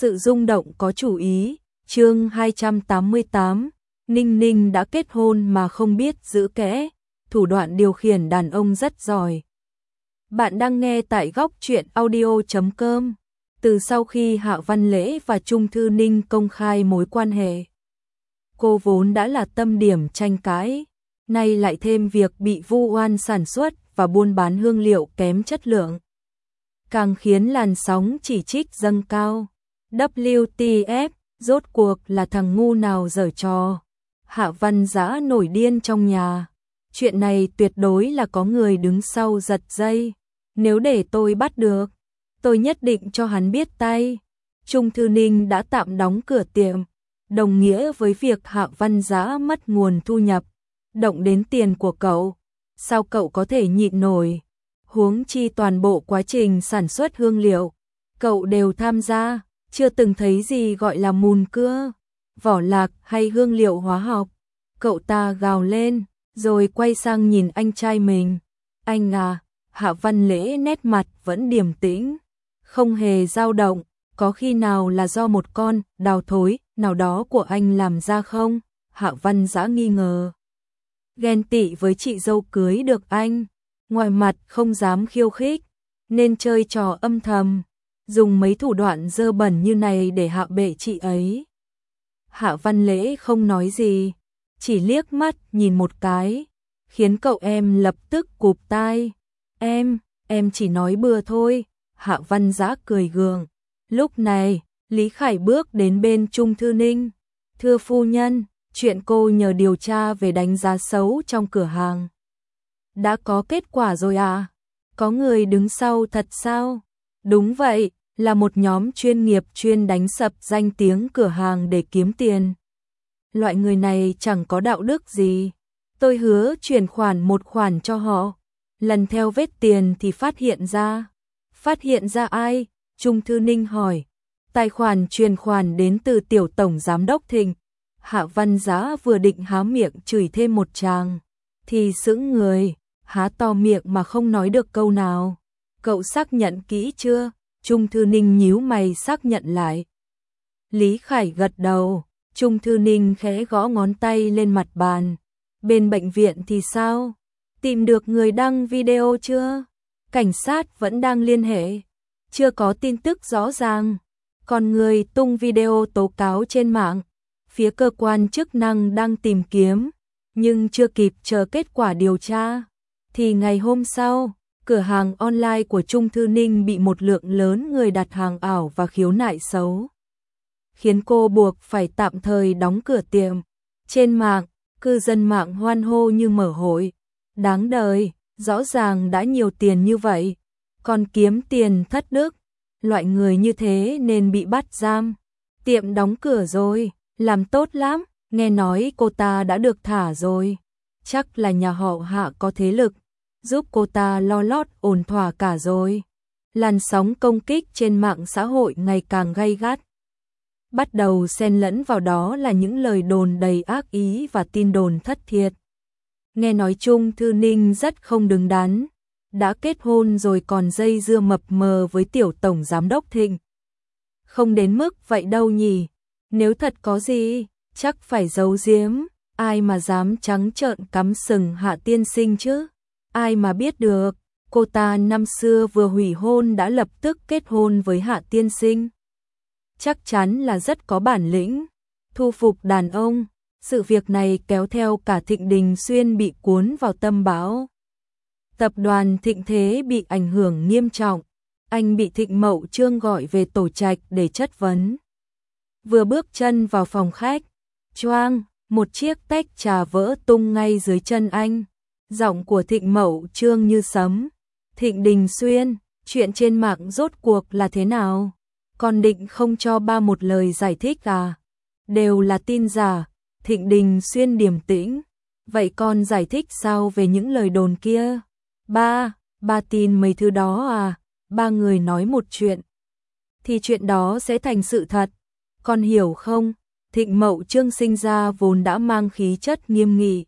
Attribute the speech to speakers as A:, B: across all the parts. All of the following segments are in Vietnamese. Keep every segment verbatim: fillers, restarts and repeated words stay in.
A: Sự rung động có chủ ý, chương hai trăm tám mươi tám, Ninh Ninh đã kết hôn mà không biết giữ kẽ, thủ đoạn điều khiển đàn ông rất giỏi. Bạn đang nghe tại góc truyện audio chấm com. Từ sau khi Hạ Văn Lễ và Trung Thư Ninh công khai mối quan hệ, cô vốn đã là tâm điểm tranh cãi, nay lại thêm việc bị vu oan sản xuất và buôn bán hương liệu kém chất lượng, càng khiến làn sóng chỉ trích dâng cao. vê kép tê ép, rốt cuộc là thằng ngu nào giở trò. Hạ Văn Dã nổi điên trong nhà. Chuyện này tuyệt đối là có người đứng sau giật dây. Nếu để tôi bắt được, tôi nhất định cho hắn biết tay. Trung Thư Ninh đã tạm đóng cửa tiệm, đồng nghĩa với việc Hạ Văn Dã mất nguồn thu nhập, động đến tiền của cậu. Sao cậu có thể nhịn nổi? Huống chi toàn bộ quá trình sản xuất hương liệu, cậu đều tham gia. Chưa từng thấy gì gọi là mùn cưa, vỏ lạc hay hương liệu hóa học. Cậu ta gào lên, rồi quay sang nhìn anh trai mình. Anh à, Hạ Văn Lễ nét mặt vẫn điềm tĩnh, không hề dao động. Có khi nào là do một con đào thối nào đó của anh làm ra không? Hạ Văn Dã nghi ngờ. Ghen tị với chị dâu cưới được anh, ngoài mặt không dám khiêu khích, nên chơi trò âm thầm, dùng mấy thủ đoạn dơ bẩn như này để hạ bệ chị ấy. Hạ Văn Lễ không nói gì, chỉ liếc mắt nhìn một cái, khiến cậu em lập tức cụp tai. Em, em chỉ nói bừa thôi. Hạ Văn Dã cười gượng. Lúc này, Lý Khải bước đến bên Trung Thư Ninh. Thưa phu nhân, chuyện cô nhờ điều tra về đánh giá xấu trong cửa hàng đã có kết quả rồi à? Có người đứng sau thật sao? Đúng vậy, là một nhóm chuyên nghiệp chuyên đánh sập danh tiếng cửa hàng để kiếm tiền. Loại người này chẳng có đạo đức gì. Tôi hứa chuyển khoản một khoản cho họ. Lần theo vết tiền thì phát hiện ra. Phát hiện ra ai? Trung Thư Ninh hỏi. Tài khoản chuyển khoản đến từ tiểu tổng giám đốc Thịnh. Hạ Văn Dã vừa định há miệng chửi thêm một tràng, thì sững người, há to miệng mà không nói được câu nào. Cậu xác nhận kỹ chưa? Trung Thư Ninh nhíu mày xác nhận lại. Lý Khải gật đầu. Trung Thư Ninh khẽ gõ ngón tay lên mặt bàn. Bên bệnh viện thì sao? Tìm được người đăng video chưa? Cảnh sát vẫn đang liên hệ. Chưa có tin tức rõ ràng. Còn người tung video tố cáo trên mạng, phía cơ quan chức năng đang tìm kiếm, nhưng chưa kịp chờ kết quả điều tra. Thì ngày hôm sau, cửa hàng online của Trung Thư Ninh bị một lượng lớn người đặt hàng ảo và khiếu nại xấu, khiến cô buộc phải tạm thời đóng cửa tiệm. Trên mạng, cư dân mạng hoan hô như mở hội. Đáng đời, rõ ràng đã nhiều tiền như vậy, còn kiếm tiền thất đức. Loại người như thế nên bị bắt giam. Tiệm đóng cửa rồi, làm tốt lắm, nghe nói cô ta đã được thả rồi. Chắc là nhà họ Hạ có thế lực, giúp cô ta lo lót ổn thỏa cả rồi. Làn sóng công kích trên mạng xã hội ngày càng gay gắt. Bắt đầu xen lẫn vào đó là những lời đồn đầy ác ý và tin đồn thất thiệt. Nghe nói Trung Thư Ninh rất không đứng đắn, đã kết hôn rồi còn dây dưa mập mờ với tiểu tổng giám đốc Thịnh. Không đến mức vậy đâu nhỉ, nếu thật có gì, chắc phải giấu giếm, ai mà dám trắng trợn cắm sừng Hạ tiên sinh chứ, ai mà biết được, cô ta năm xưa vừa hủy hôn đã lập tức kết hôn với Hạ tiên sinh. Chắc chắn là rất có bản lĩnh, thu phục đàn ông. Sự việc này kéo theo cả Thịnh Đình Xuyên bị cuốn vào tâm bão. Tập đoàn Thịnh Thế bị ảnh hưởng nghiêm trọng, anh bị Thịnh Mậu Trương gọi về tổ trạch để chất vấn. Vừa bước chân vào phòng khách, choang, một chiếc tách trà vỡ tung ngay dưới chân anh. Giọng của Thịnh Mậu Trương như sấm. Thịnh Đình Xuyên, chuyện trên mạng rốt cuộc là thế nào? Con định không cho ba một lời giải thích à? Đều là tin giả. Thịnh Đình Xuyên điềm tĩnh. Vậy con giải thích sao về những lời đồn kia? Ba, ba tin mấy thứ đó à? Ba người nói một chuyện, thì chuyện đó sẽ thành sự thật. Con hiểu không? Thịnh Mậu Trương sinh ra vốn đã mang khí chất nghiêm nghị.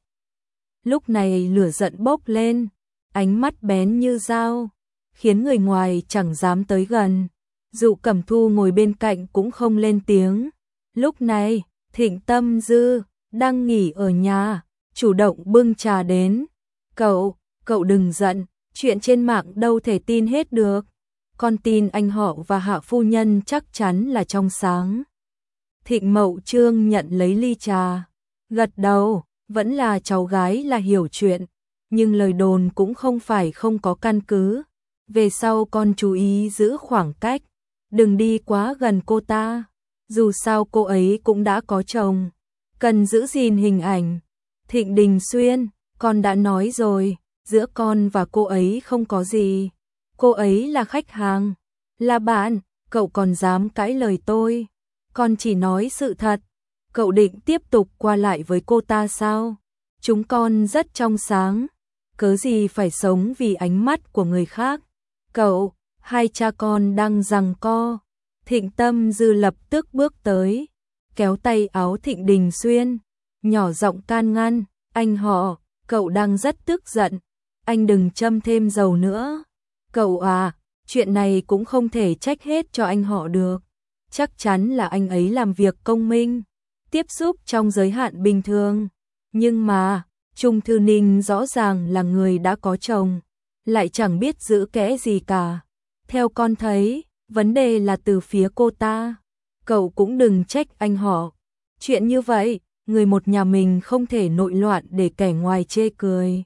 A: Lúc này lửa giận bốc lên, ánh mắt bén như dao, khiến người ngoài chẳng dám tới gần. Dụ Cẩm Thu ngồi bên cạnh cũng không lên tiếng. Lúc này, Thịnh Tâm Dư đang nghỉ ở nhà, chủ động bưng trà đến. Cậu, cậu đừng giận, chuyện trên mạng đâu thể tin hết được. Con tin anh họ và Hạ phu nhân chắc chắn là trong sáng. Thịnh Mậu Trương nhận lấy ly trà, gật đầu, vẫn là cháu gái là hiểu chuyện, nhưng lời đồn cũng không phải không có căn cứ. Về sau con chú ý giữ khoảng cách, đừng đi quá gần cô ta. Dù sao cô ấy cũng đã có chồng, cần giữ gìn hình ảnh. Thịnh Đình Xuyên, con đã nói rồi, giữa con và cô ấy không có gì. Cô ấy là khách hàng, là bạn, cậu còn dám cãi lời tôi. Con chỉ nói sự thật. Cậu định tiếp tục qua lại với cô ta sao? Chúng con rất trong sáng, cớ gì phải sống vì ánh mắt của người khác. Cậu, hai cha con đang giằng co. Thịnh Tâm Dư lập tức bước tới, kéo tay áo Thịnh Đình Xuyên, nhỏ giọng can ngăn. Anh họ, cậu đang rất tức giận, anh đừng châm thêm dầu nữa. Cậu à, chuyện này cũng không thể trách hết cho anh họ được. Chắc chắn là anh ấy làm việc công minh, tiếp xúc trong giới hạn bình thường. Nhưng mà, Trung Thư Ninh rõ ràng là người đã có chồng, lại chẳng biết giữ kẽ gì cả. Theo con thấy, vấn đề là từ phía cô ta. Cậu cũng đừng trách anh họ. Chuyện như vậy, người một nhà mình không thể nội loạn để kẻ ngoài chê cười.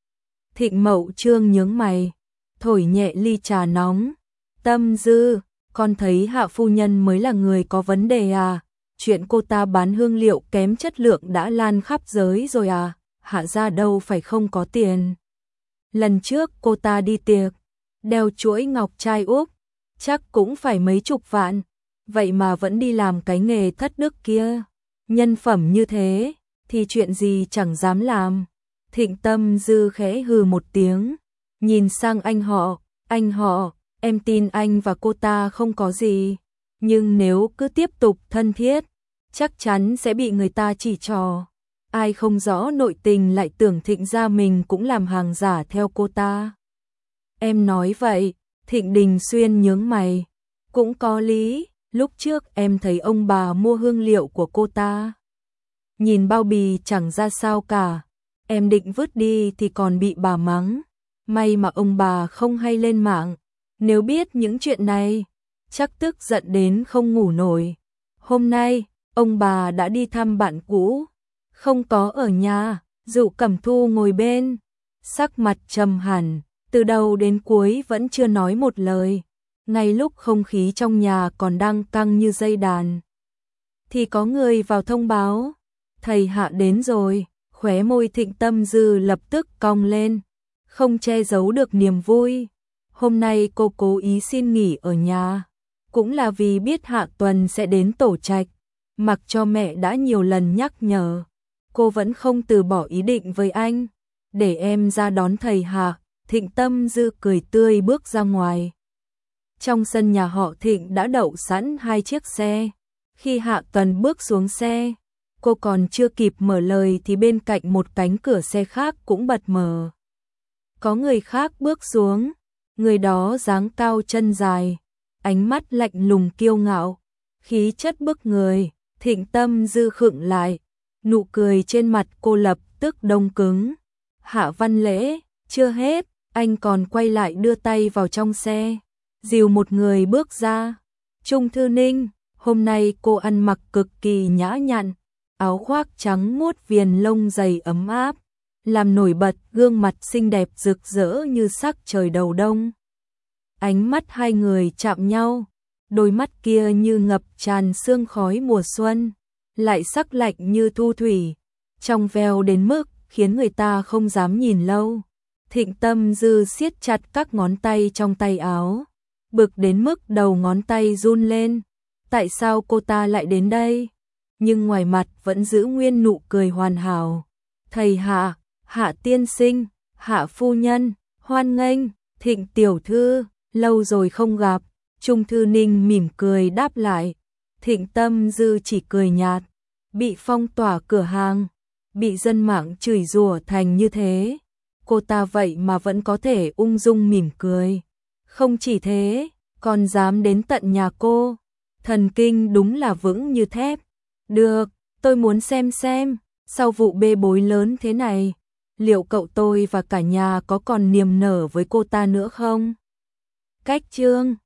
A: Thịnh Mậu Trương nhướng mày, thổi nhẹ ly trà nóng. Tâm Dư, con thấy Hạ phu nhân mới là người có vấn đề à? Chuyện cô ta bán hương liệu kém chất lượng đã lan khắp giới rồi à? Hạ gia đâu phải không có tiền. Lần trước cô ta đi tiệc, đeo chuỗi ngọc trai Úc, chắc cũng phải mấy chục vạn. Vậy mà vẫn đi làm cái nghề thất đức kia. Nhân phẩm như thế, thì chuyện gì chẳng dám làm. Thịnh Tâm Dư khẽ hừ một tiếng, nhìn sang anh họ. Anh họ, em tin anh và cô ta không có gì. Nhưng nếu cứ tiếp tục thân thiết, chắc chắn sẽ bị người ta chỉ trò. Ai không rõ nội tình lại tưởng Thịnh gia mình cũng làm hàng giả theo cô ta. Em nói vậy, Thịnh Đình Xuyên nhướng mày. Cũng có lý, lúc trước em thấy ông bà mua hương liệu của cô ta. Nhìn bao bì chẳng ra sao cả, em định vứt đi thì còn bị bà mắng. May mà ông bà không hay lên mạng, nếu biết những chuyện này, chắc tức giận đến không ngủ nổi. Hôm nay, ông bà đã đi thăm bạn cũ, không có ở nhà. Dụ Cẩm Thu ngồi bên, sắc mặt trầm hẳn, từ đầu đến cuối vẫn chưa nói một lời. Ngay lúc không khí trong nhà còn đang căng như dây đàn, thì có người vào thông báo, thầy Hạ đến rồi. Khóe môi Thịnh Tâm Dư lập tức cong lên, không che giấu được niềm vui. Hôm nay cô cố ý xin nghỉ ở nhà, cũng là vì biết Hạ Tuần sẽ đến tổ trạch. Mặc cho mẹ đã nhiều lần nhắc nhở, cô vẫn không từ bỏ ý định với anh. Để em ra đón thầy Hạ. Thịnh Tâm Dư cười tươi bước ra ngoài. Trong sân nhà họ Thịnh đã đậu sẵn hai chiếc xe. Khi Hạ Tuần bước xuống xe, cô còn chưa kịp mở lời thì bên cạnh một cánh cửa xe khác cũng bật mở. Có người khác bước xuống, người đó dáng cao chân dài, ánh mắt lạnh lùng kiêu ngạo, khí chất bức người. Thịnh Tâm Dư khựng lại, nụ cười trên mặt cô lập tức đông cứng. Hạ Văn Lễ, chưa hết, anh còn quay lại đưa tay vào trong xe, dìu một người bước ra. Trung Thư Ninh, hôm nay cô ăn mặc cực kỳ nhã nhặn, áo khoác trắng muốt viền lông dày ấm áp, làm nổi bật gương mặt xinh đẹp rực rỡ như sắc trời đầu đông. Ánh mắt hai người chạm nhau, đôi mắt kia như ngập tràn sương khói mùa xuân, lại sắc lạnh như thu thủy, trong veo đến mức khiến người ta không dám nhìn lâu. Thịnh Tâm Dư siết chặt các ngón tay trong tay áo, bực đến mức đầu ngón tay run lên. Tại sao cô ta lại đến đây? Nhưng ngoài mặt vẫn giữ nguyên nụ cười hoàn hảo. Thầy Hạ, Hạ tiên sinh, Hạ phu nhân, hoan nghênh. Thịnh tiểu thư, lâu rồi không gặp. Trung Thư Ninh mỉm cười đáp lại. Thịnh Tâm Dư chỉ cười nhạt. Bị phong tỏa cửa hàng, bị dân mạng chửi rủa thành như thế, cô ta vậy mà vẫn có thể ung dung mỉm cười. Không chỉ thế, còn dám đến tận nhà cô. Thần kinh đúng là vững như thép. Được, tôi muốn xem xem, sau vụ bê bối lớn thế này, liệu cậu tôi và cả nhà có còn niềm nở với cô ta nữa không? Cách chương